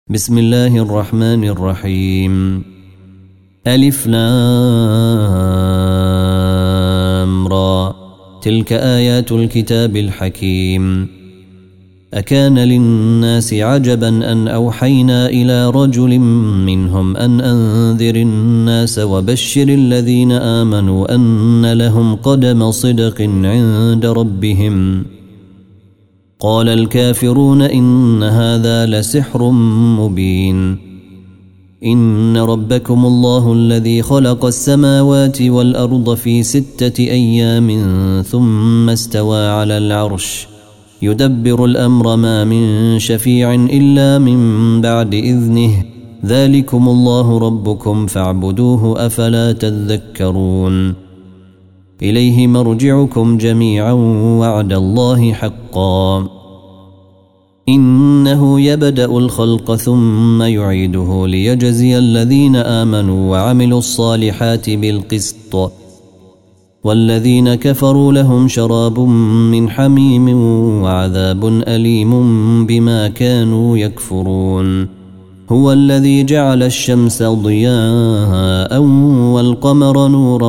بسم الله الرحمن الرحيم. ألف لام را تلك آيات الكتاب الحكيم. أكان للناس عجبا أن أوحينا إلى رجل منهم أن أنذر الناس وبشر الذين آمنوا أن لهم قدم صدق عند ربهم. قال الكافرون إن هذا لسحر مبين. إن ربكم الله الذي خلق السماوات والأرض في 6 أيام ثم استوى على العرش يدبر الأمر ما من شفيع إلا من بعد إذنه ذلكم الله ربكم فاعبدوه أفلا تذكرون. إليه مرجعكم جميعا وعد الله حقا إنه يبدأ الخلق ثم يعيده ليجزي الذين آمنوا وعملوا الصالحات بالقسط والذين كفروا لهم شراب من حميم وعذاب أليم بما كانوا يكفرون. هو الذي جعل الشمس ضياء والقمر نورا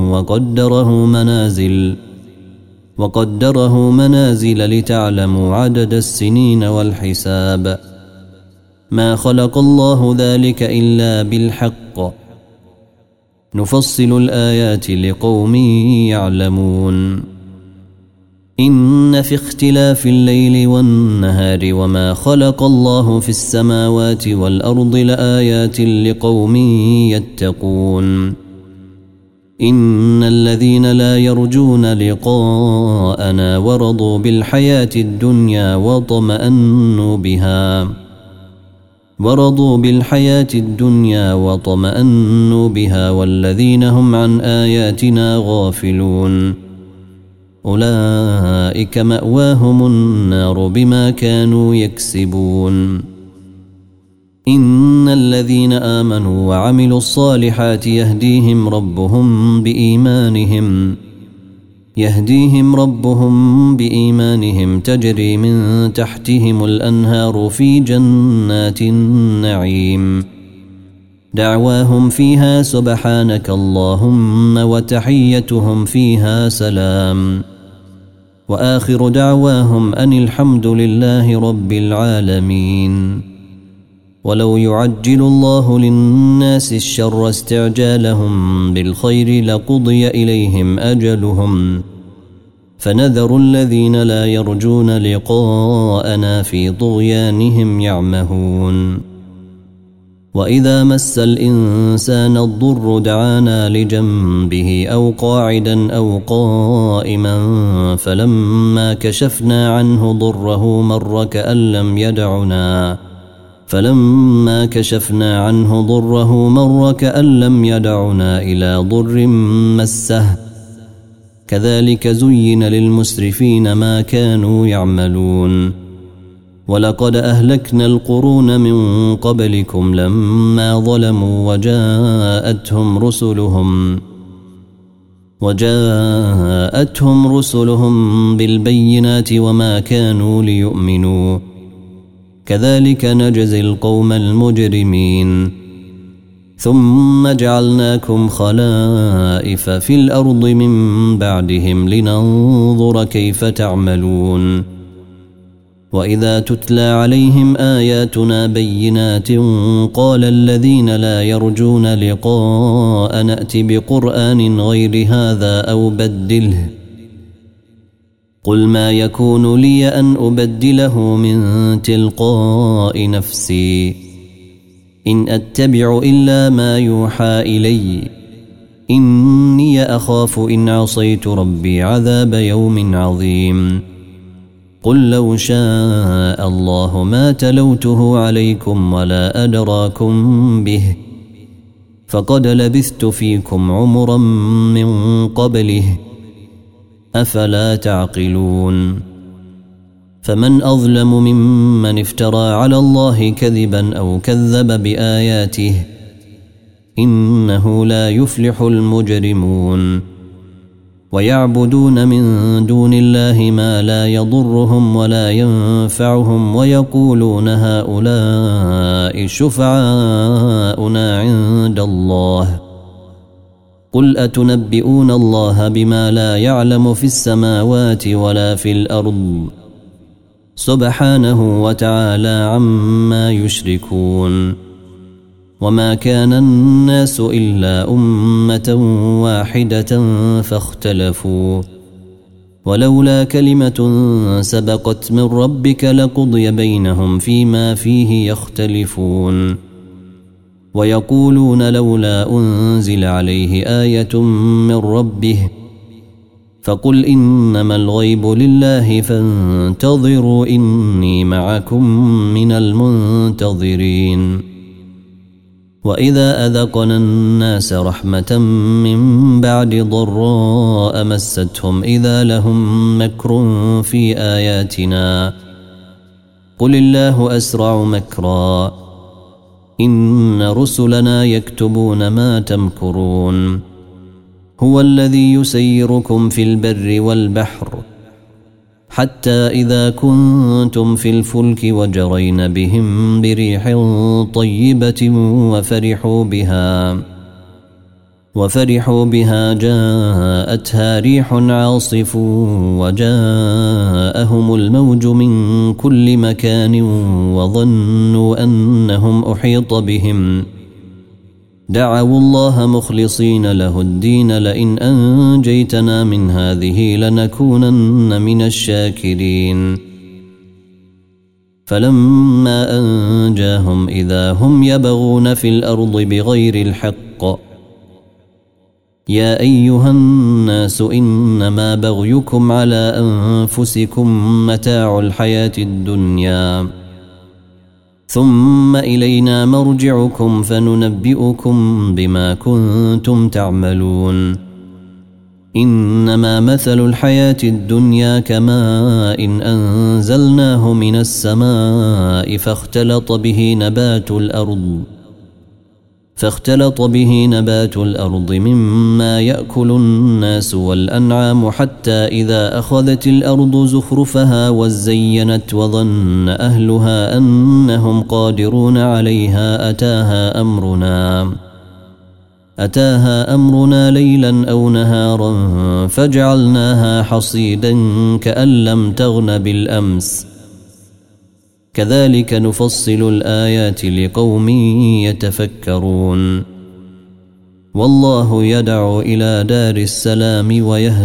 وقدره منازل لتعلموا عدد السنين والحساب. ما خلق الله ذلك إلا بالحق نفصل الآيات لقوم يعلمون. إن في اختلاف الليل والنهار وما خلق الله في السماوات والأرض لآيات لقوم يتقون. إن الذين لا يرجون لقاءنا ورضوا بالحياة الدنيا وطمأنوا بها والذين هم عن آياتنا غافلون أولئك مأواهم النار بما كانوا يكسبون. إن الذين آمنوا وعملوا الصالحات يهديهم ربهم بإيمانهم تجري من تحتهم الأنهار في جنات النعيم. دعواهم فيها سبحانك اللهم وتحيتهم فيها سلام وآخر دعواهم أن الحمد لله رب العالمين. ولو يعجل الله للناس الشر استعجالهم بالخير لقضي إليهم أجلهم فنذر الذين لا يرجون لقاءنا في طغيانهم يعمهون. وإذا مس الإنسان الضر دعانا لجنبه أو قاعدا أو قائما فلما كشفنا عنه ضره مر كأن لم يدعنا إلى ضر مسه. كذلك زين للمسرفين ما كانوا يعملون. ولقد أهلكنا القرون من قبلكم لما ظلموا وجاءتهم رسلهم بالبينات وما كانوا ليؤمنوا. كذلك نجزي القوم المجرمين. ثم جعلناكم خلائف في الأرض من بعدهم لننظر كيف تعملون. وإذا تتلى عليهم آياتنا بينات قال الذين لا يرجون لقاء نأت بقرآن غير هذا أو بدله قل ما يكون لي أن أبدله من تلقاء نفسي إن أتبع إلا ما يوحى إلي إني أخاف إن عصيت ربي عذاب يوم عظيم. قل لو شاء الله ما تلوته عليكم ولا أدراكم به فقد لبثت فيكم عمرا من قبله أفلا تعقلون. فمن أظلم ممن افترى على الله كذبا أو كذب بآياته إنه لا يفلح المجرمون. ويعبدون من دون الله ما لا يضرهم ولا ينفعهم ويقولون هؤلاء شفعاؤنا عند الله قل أتنبئون الله بما لا يعلم في السماوات ولا في الأرض سبحانه وتعالى عما يشركون وما كان الناس إلا أمة واحدة فاختلفوا ولولا كلمة سبقت من ربك لقضي بينهم فيما فيه يختلفون ويقولون لولا أنزل عليه آية من ربه فقل إنما الغيب لله فانتظروا إني معكم من المنتظرين وإذا أذقنا الناس رحمة من بعد ضراء مستهم إذا لهم مكر في آياتنا قل الله أسرع مكرا إن رسلنا يكتبون ما تمكرون هو الذي يسيركم في البر والبحر حتى إذا كنتم في الفلك وجرين بهم بريح طيبة وفرحوا بها جاءتها ريح عاصف وجاءهم الموج من كل مكان وظنوا أنهم أحيط بهم دعوا الله مخلصين له الدين لئن أنجيتنا من هذه لنكونن من الشاكرين فلما أنجاهم إذا هم يبغون في الأرض بغير الحق يا أيها الناس إنما بغيكم على أنفسكم متاع الحياة الدنيا ثم إلينا مرجعكم فننبئكم بما كنتم تعملون إنما مثل الحياة الدنيا كماء إن أنزلناه من السماء فاختلط به نبات الأرض مما يأكل الناس والأنعام حتى إذا أخذت الأرض زخرفها وزينت وظن أهلها أنهم قادرون عليها أتاها أمرنا ليلا أو نهارا فجعلناها حصيدا كأن لم تغن بالأمس كذلك نفصل الآيات لقوم يتفكرون والله يدعو إلى دار السلام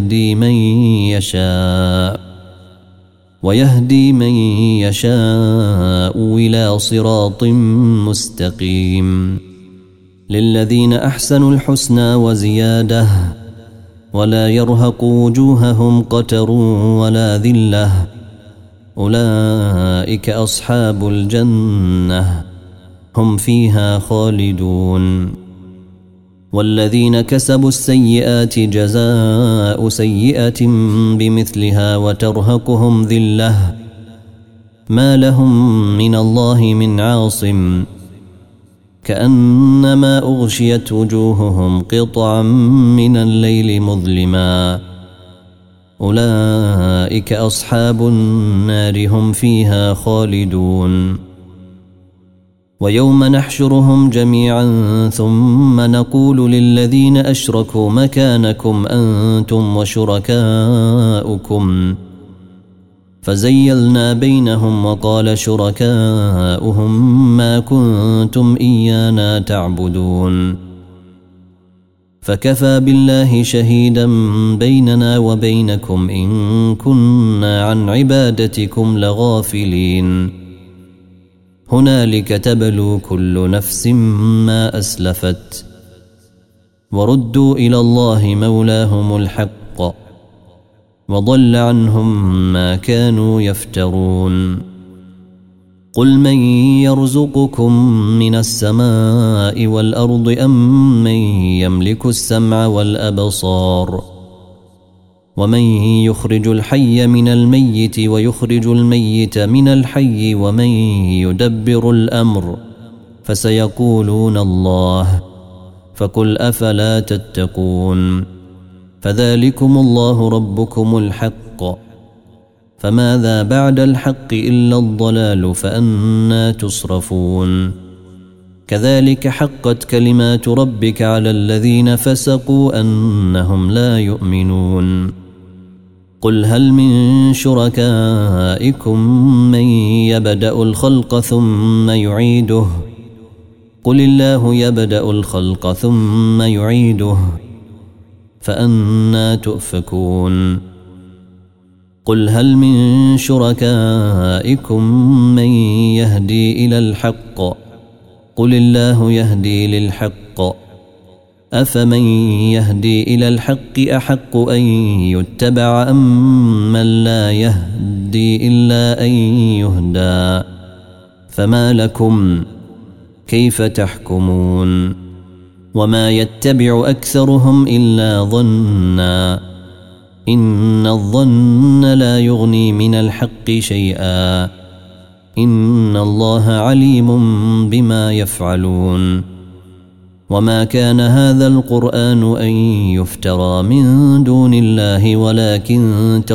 ويهدي من يشاء إلى صراط مستقيم للذين أحسنوا الحسنى وزيادة ولا يرهق وجوههم قتر ولا ذلة أولئك أصحاب الجنة هم فيها خالدون والذين كسبوا السيئات جزاء سيئة بمثلها وترهقهم ذلة ما لهم من الله من عاصم كأنما أغشيت وجوههم قطعا من الليل مظلما أولئك أصحاب النار هم فيها خالدون ويوم نحشرهم جميعا ثم نقول للذين أشركوا مكانكم أنتم وشركاؤكم فزيلنا بينهم وقال شركاؤهم ما كنتم إيانا تعبدون فكفى بالله شهيدا بيننا وبينكم إن كنا عن عبادتكم لغافلين هنالك تبلو كل نفس ما أسلفت وردوا إلى الله مولاهم الحق وضل عنهم ما كانوا يفترون قل من يرزقكم من السماء والأرض أم من يملك السمع والأبصار ومن يخرج الحي من الميت ويخرج الميت من الحي ومن يدبر الأمر فسيقولون الله فقل أفلا تتقون فذلكم الله ربكم الحق، فماذا بعد الحق إلا الضلال، فأنى تصرفون. كذلك حقت كلمات ربك على الذين فسقوا أنهم لا يؤمنون. قل هل من شركائكم من يبدأ الخلق ثم يعيده؟ قل الله يبدأ الخلق ثم يعيده، فأنى تؤفكون. قل هل من شركائكم من يهدي إلى الحق؟ قل الله يهدي للحق، أفمن يهدي إلى الحق أحق أن يتبع أم من لا يهدي إلا أن يهدى؟ فما لكم كيف تحكمون؟ وما يتبع أكثرهم إلا ظنا، إن الظن لا يغني من الحق شيئا، إن الله عليم بما يفعلون. وما كان هذا القرآن أن يفترى من دون الله، ولكن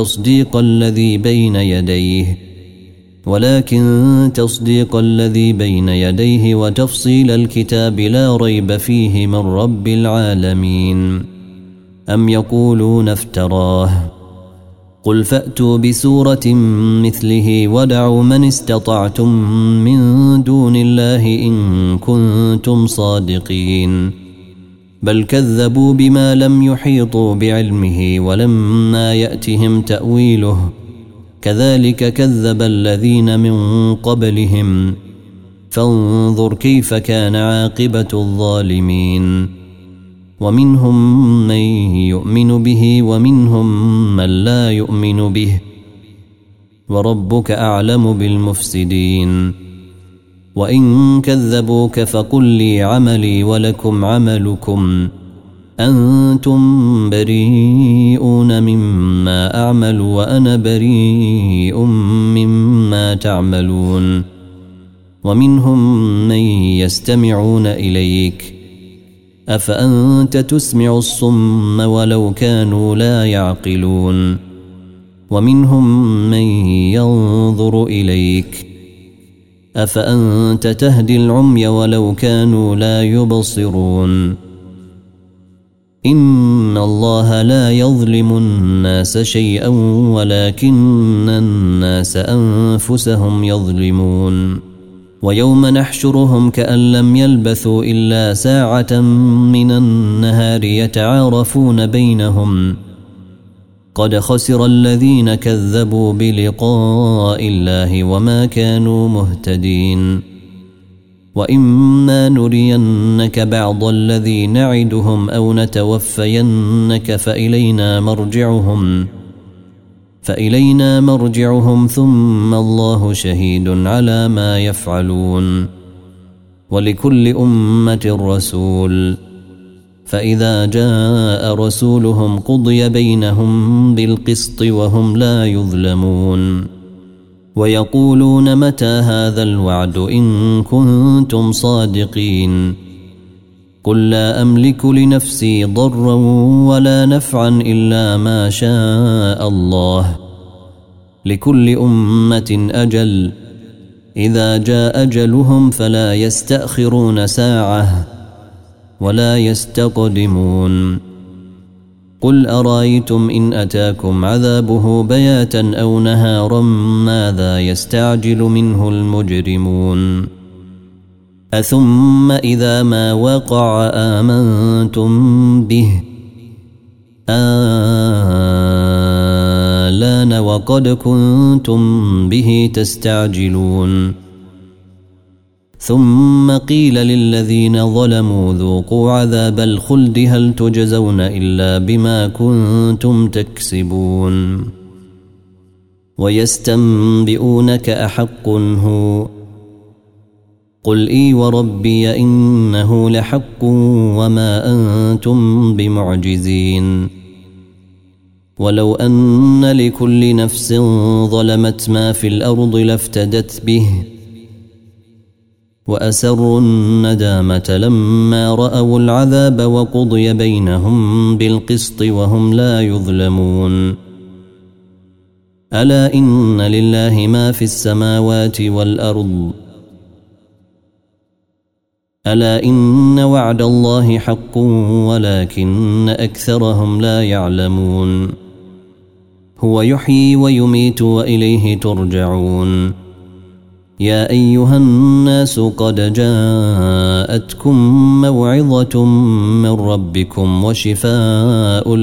تصديق الذي بين يديه وتفصيل الكتاب لا ريب فيه من رب العالمين. أم يقولون افتراه؟ قل فأتوا بسورة مثله ودعوا من استطعتم من دون الله إن كنتم صادقين. بل كذبوا بما لم يحيطوا بعلمه ولما يأتهم تأويله، كذلك كذب الذين من قبلهم، فانظر كيف كان عاقبة الظالمين. ومنهم من يؤمن به ومنهم من لا يؤمن به، وربك أعلم بالمفسدين. وإن كذبوك فقل لي عملي ولكم عملكم، أنتم بريئون مما أعمل وأنا بريء مما تعملون. ومنهم من يستمعون إليك، أفأنت تسمع الصم ولو كانوا لا يعقلون. ومنهم من ينظر إليك، أفأنت تهدي العمي ولو كانوا لا يبصرون. إن الله لا يظلم الناس شيئا ولكن الناس أنفسهم يظلمون. ويوم نحشرهم كأن لم يلبثوا إلا ساعة من النهار يتعارفون بينهم، قد خسر الذين كذبوا بلقاء الله وما كانوا مهتدين. وإما نرينك بعض الذي نعدهم أو نتوفينك فإلينا مرجعهم ثم الله شهيد على ما يفعلون. ولكل أمة رسول، فإذا جاء رسولهم قضي بينهم بالقسط وهم لا يظلمون. ويقولون متى هذا الوعد إن كنتم صادقين؟ قل لا أملك لنفسي ضرا ولا نفعا إلا ما شاء الله، لكل أمة أجل، إذا جاء أجلهم فلا يستأخرون ساعة ولا يستقدمون. قل أرأيتم إن أتاكم عذابه بياتا أو نهارا ماذا يستعجل منه المجرمون؟ أثم إذا ما وقع آمنتم به آلان وقد كنتم به تستعجلون. ثم قيل للذين ظلموا ذوقوا عذاب الخلد هل تجزون إلا بما كنتم تكسبون. ويستنبئونك أحق هو؟ قل إي وربي إنه لحق وما أنتم بمعجزين. ولو أن لكل نفس ظلمت ما في الأرض لافتدت به، وأسروا الندامة لما رأوا العذاب وقضي بينهم بالقسط وهم لا يظلمون. ألا إن لله ما في السماوات والأرض ألا إن وعد الله حق ولكن أكثرهم لا يعلمون. هو يحيي ويميت وإليه ترجعون. يا أيها الناس قد جاءتكم موعظة من ربكم وشفاء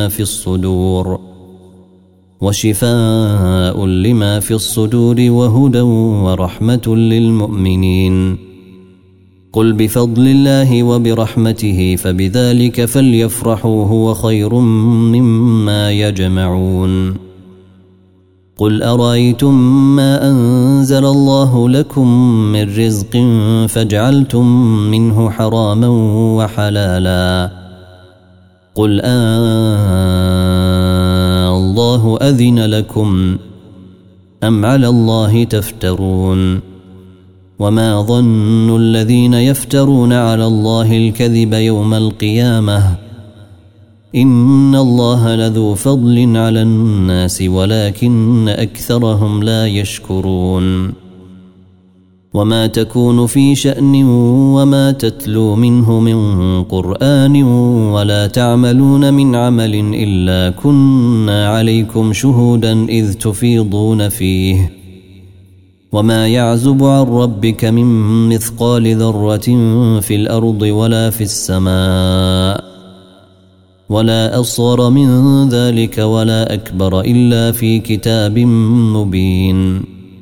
لما في الصدور وهدى ورحمة للمؤمنين. قل بفضل الله وبرحمته فبذلك فليفرحوا هو خير مما يجمعون. قل أرأيتم ما أنزل الله لكم من رزق فجعلتم منه حراما وحلالا قل الله أذن لكم أم على الله تفترون. وما ظن الذين يفترون على الله الكذب يوم القيامة إن الله لذو فضل على الناس ولكن أكثرهم لا يشكرون. وما تكون في شأن وما تتلو منه من قرآن ولا تعملون من عمل إلا كنا عليكم شهودا إذ تفيضون فيه. وما يعزب عن ربك من مثقال ذرة في الأرض ولا في السماء ولا أصغر من ذلك ولا أكبر إلا في كتاب مبين.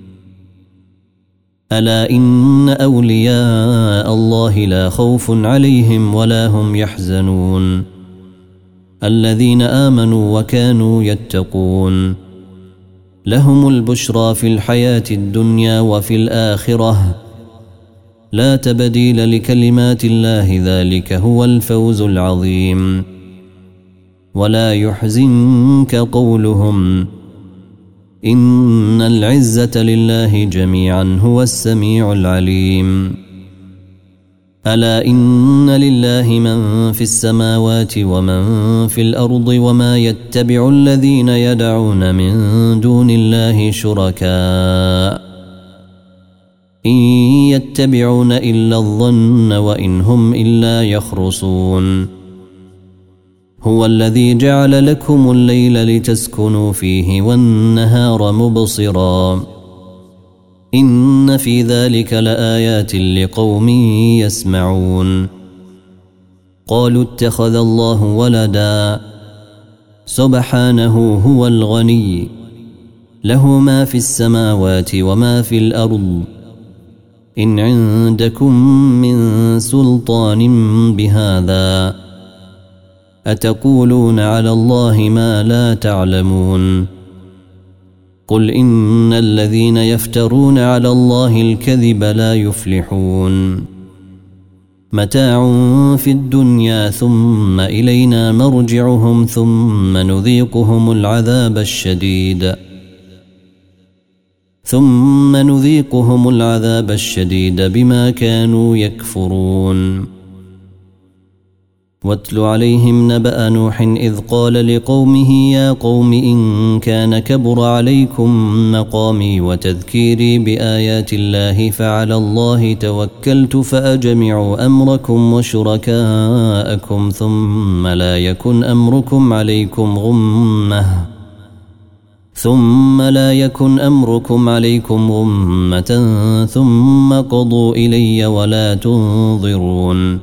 ألا إن أولياء الله لا خوف عليهم ولا هم يحزنون الذين آمنوا وكانوا يتقون. لهم البشرى في الحياة الدنيا وفي الآخرة لا تبديل لكلمات الله ذلك هو الفوز العظيم. ولا يحزنك قولهم إن العزة لله جميعا هو السميع العليم. ألا إن لله من في السماوات ومن في الأرض وما يتبع الذين يدعون من دون الله شركاء إن يتبعون إلا الظن وإن هم إلا يخرصون. هو الذي جعل لكم الليل لتسكنوا فيه والنهار مبصرا إن في ذلك لآيات لقوم يسمعون. قالوا اتخذ الله ولدا سبحانه هو الغني له ما في السماوات وما في الأرض إن عندكم من سلطان بهذا أتقولون على الله ما لا تعلمون. قل إن الذين يفترون على الله الكذب لا يفلحون. متاع في الدنيا ثم إلينا مرجعهم ثم نذيقهم العذاب الشديد بما كانوا يكفرون. واتل عليهم نبأ نوح إذ قال لقومه يا قوم إن كان كبر عليكم مقامي وتذكيري بآيات الله فعلى الله توكلت فأجمعوا أمركم وشركاءكم ثم لا يكن أمركم عليكم غمة ثم قضوا إلي ولا تنظرون.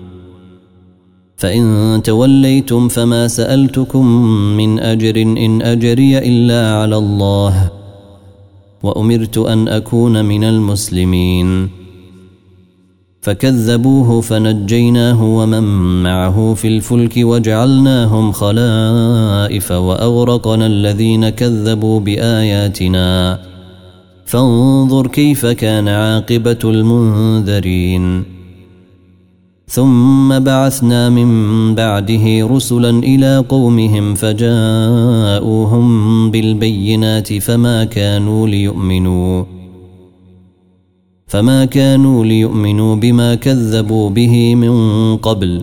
فإن توليتم فما سألتكم من أجر إن أجري إلا على الله وأمرت أن أكون من المسلمين. فكذبوه فنجيناه ومن معه في الفلك وجعلناهم خلائف وأغرقنا الذين كذبوا بآياتنا فانظر كيف كان عاقبة المنذرين. ثم بعثنا من بعده رسلا إلى قومهم فجاءوهم بالبينات فما فما كانوا ليؤمنوا بما كذبوا به من قبل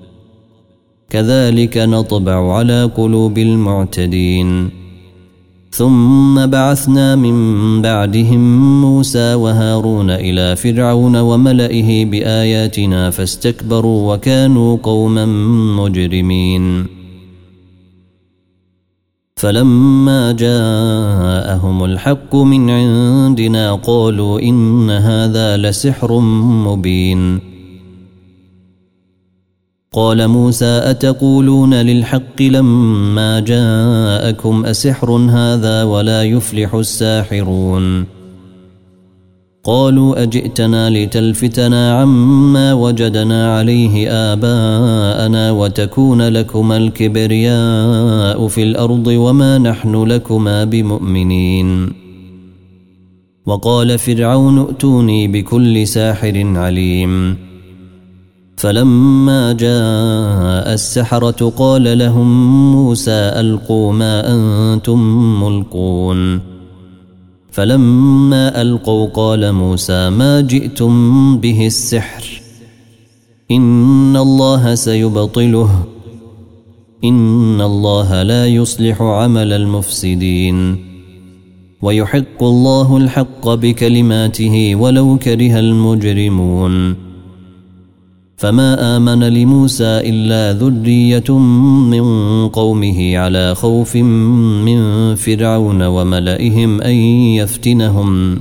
كذلك نطبع على قلوب المعتدين. ثم بعثنا من بعدهم موسى وهارون إلى فرعون وملئه بآياتنا فاستكبروا وكانوا قوما مجرمين. فلما جاءهم الحق من عندنا قالوا إن هذا لسحر مبين. قال موسى أتقولون للحق لما جاءكم أسحر هذا ولا يفلح الساحرون. قالوا أجئتنا لتلفتنا عما وجدنا عليه آباءنا وتكون لكما الكبرياء في الأرض وما نحن لكما بمؤمنين. وقال فرعون ائتوني بكل ساحر عليم. فلما جاء السحرة قال لهم موسى ألقوا ما أنتم ملقون. فلما ألقوا قال موسى ما جئتم به السحر إن الله سيبطله إن الله لا يصلح عمل المفسدين ويحق الله الحق بكلماته ولو كره المجرمون. فما آمن لموسى إلا ذرية من قومه على خوف من فرعون وملئهم أن يفتنهم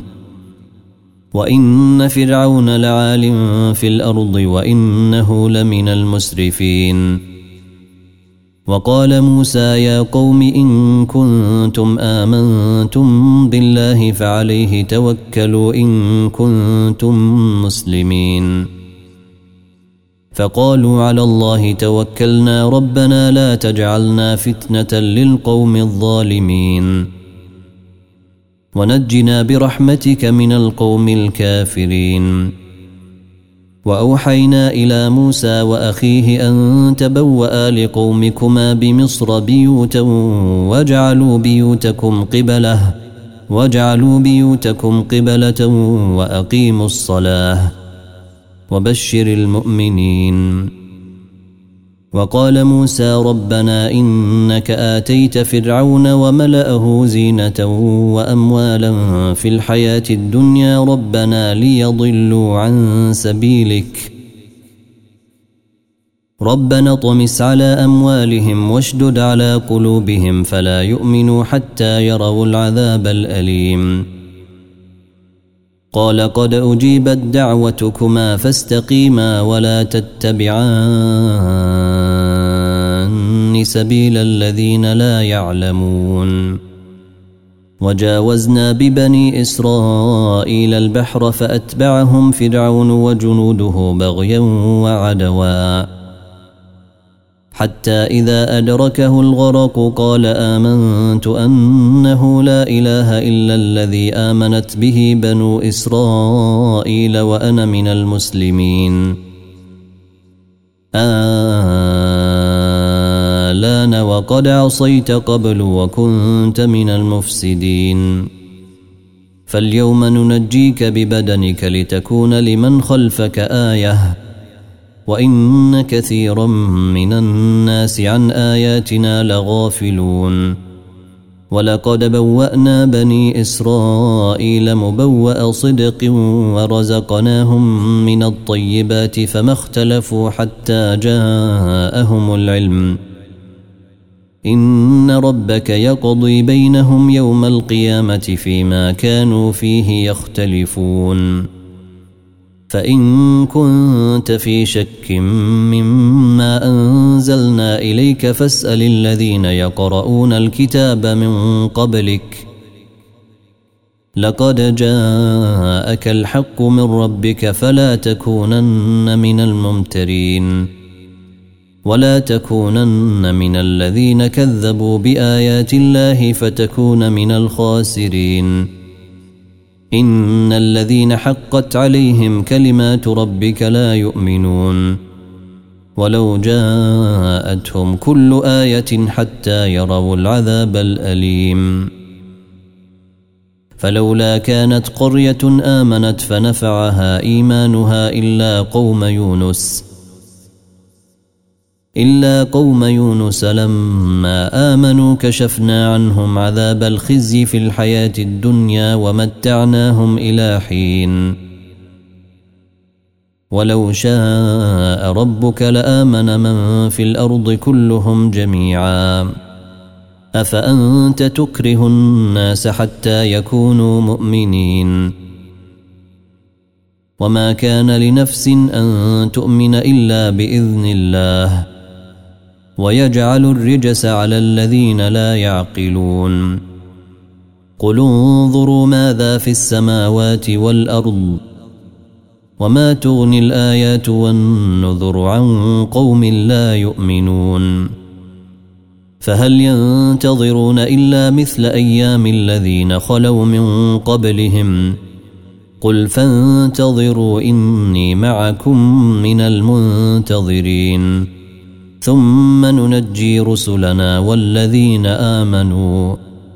وإن فرعون لعال في الأرض وإنه لمن المسرفين. وقال موسى يا قوم إن كنتم آمنتم بالله فعليه توكلوا إن كنتم مسلمين. فقالوا على الله توكلنا ربنا لا تجعلنا فتنة للقوم الظالمين ونجنا برحمتك من القوم الكافرين. وأوحينا إلى موسى وأخيه أن تبوأ لقومكما بمصر بيوتا واجعلوا بيوتكم قبلة وأقيموا الصلاة وبشر المؤمنين. وقال موسى ربنا إنك آتيت فرعون وملأه زينة وأموالا في الحياة الدنيا ربنا ليضلوا عن سبيلك ربنا طمس على أموالهم واشدد على قلوبهم فلا يؤمنوا حتى يروا العذاب الأليم. قال قد أجيبت دعوتكما فاستقيما ولا تتبعان سبيل الذين لا يعلمون. وجاوزنا ببني إسرائيل البحر فأتبعهم فرعون وجنوده بغيا وعدوا حتى إذا أدركه الغرق قال آمنت أنه لا إله إلا الذي آمنت به بنو إسرائيل وأنا من المسلمين. آلان وقد عصيت قبل وكنت من المفسدين فاليوم ننجيك ببدنك لتكون لمن خلفك آية وإن كثيرا من الناس عن آياتنا لغافلون. ولقد بوأنا بني إسرائيل مبوأ صدق ورزقناهم من الطيبات فما اختلفوا حتى جاءهم العلم إن ربك يقضي بينهم يوم القيامة فيما كانوا فيه يختلفون. فإن كنت في شك مما أنزلنا إليك فاسأل الذين يقرؤون الكتاب من قبلك لقد جاءك الحق من ربك فلا تكونن من الممترين ولا تكونن من الذين كذبوا بآيات الله فتكون من الخاسرين. إن الذين حقت عليهم كلمات ربك لا يؤمنون ولو جاءتهم كل آية حتى يروا العذاب الأليم. فلولا كانت قرية آمنت فنفعها إيمانها إلا قوم يونس لما آمنوا كشفنا عنهم عذاب الخزي في الحياة الدنيا ومتعناهم إلى حين ولو شاء ربك لآمن من في الأرض كلهم جميعا أفأنت تكره الناس حتى يكونوا مؤمنين وما كان لنفس أن تؤمن إلا بإذن الله ويجعل الرجس على الذين لا يعقلون قل انظروا ماذا في السماوات والأرض وما تغني الآيات والنذر عن قوم لا يؤمنون فهل ينتظرون إلا مثل أيام الذين خلوا من قبلهم قل فانتظروا إني معكم من المنتظرين ثم ننجي رسلنا والذين آمنوا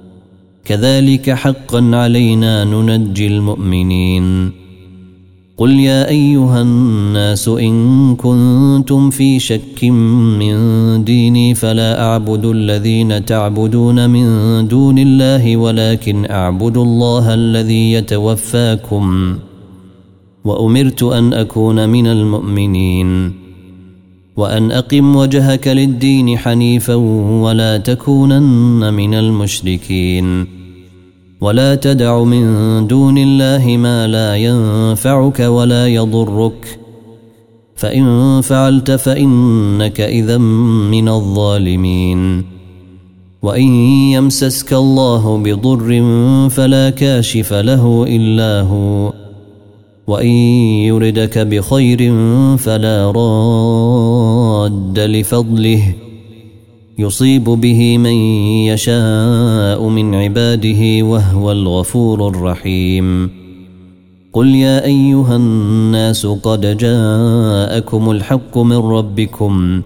كذلك حقا علينا ننجي المؤمنين قل يا أيها الناس إن كنتم في شك من ديني فلا أعبد الذين تعبدون من دون الله ولكن أعبد الله الذي يتوفاكم وأمرت أن أكون من المؤمنين وأن أقم وجهك للدين حنيفا ولا تكونن من المشركين ولا تدع من دون الله ما لا ينفعك ولا يضرك فإن فعلت فإنك إذا من الظالمين وإن يمسسك الله بضر فلا كاشف له إلا هو وإن يردك بخير فلا راد لفضله يصيب به من يشاء من عباده وهو الغفور الرحيم قل يا أيها الناس قد جاءكم الحق من ربكم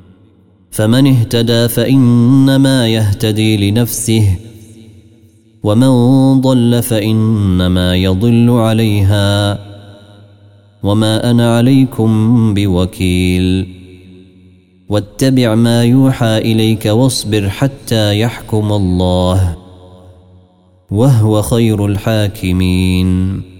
فمن اهتدى فإنما يهتدي لنفسه ومن ضل فإنما يضل عليها وما أنا عليكم بوكيل واتبع ما يوحى إليك واصبر حتى يحكم الله وهو خير الحاكمين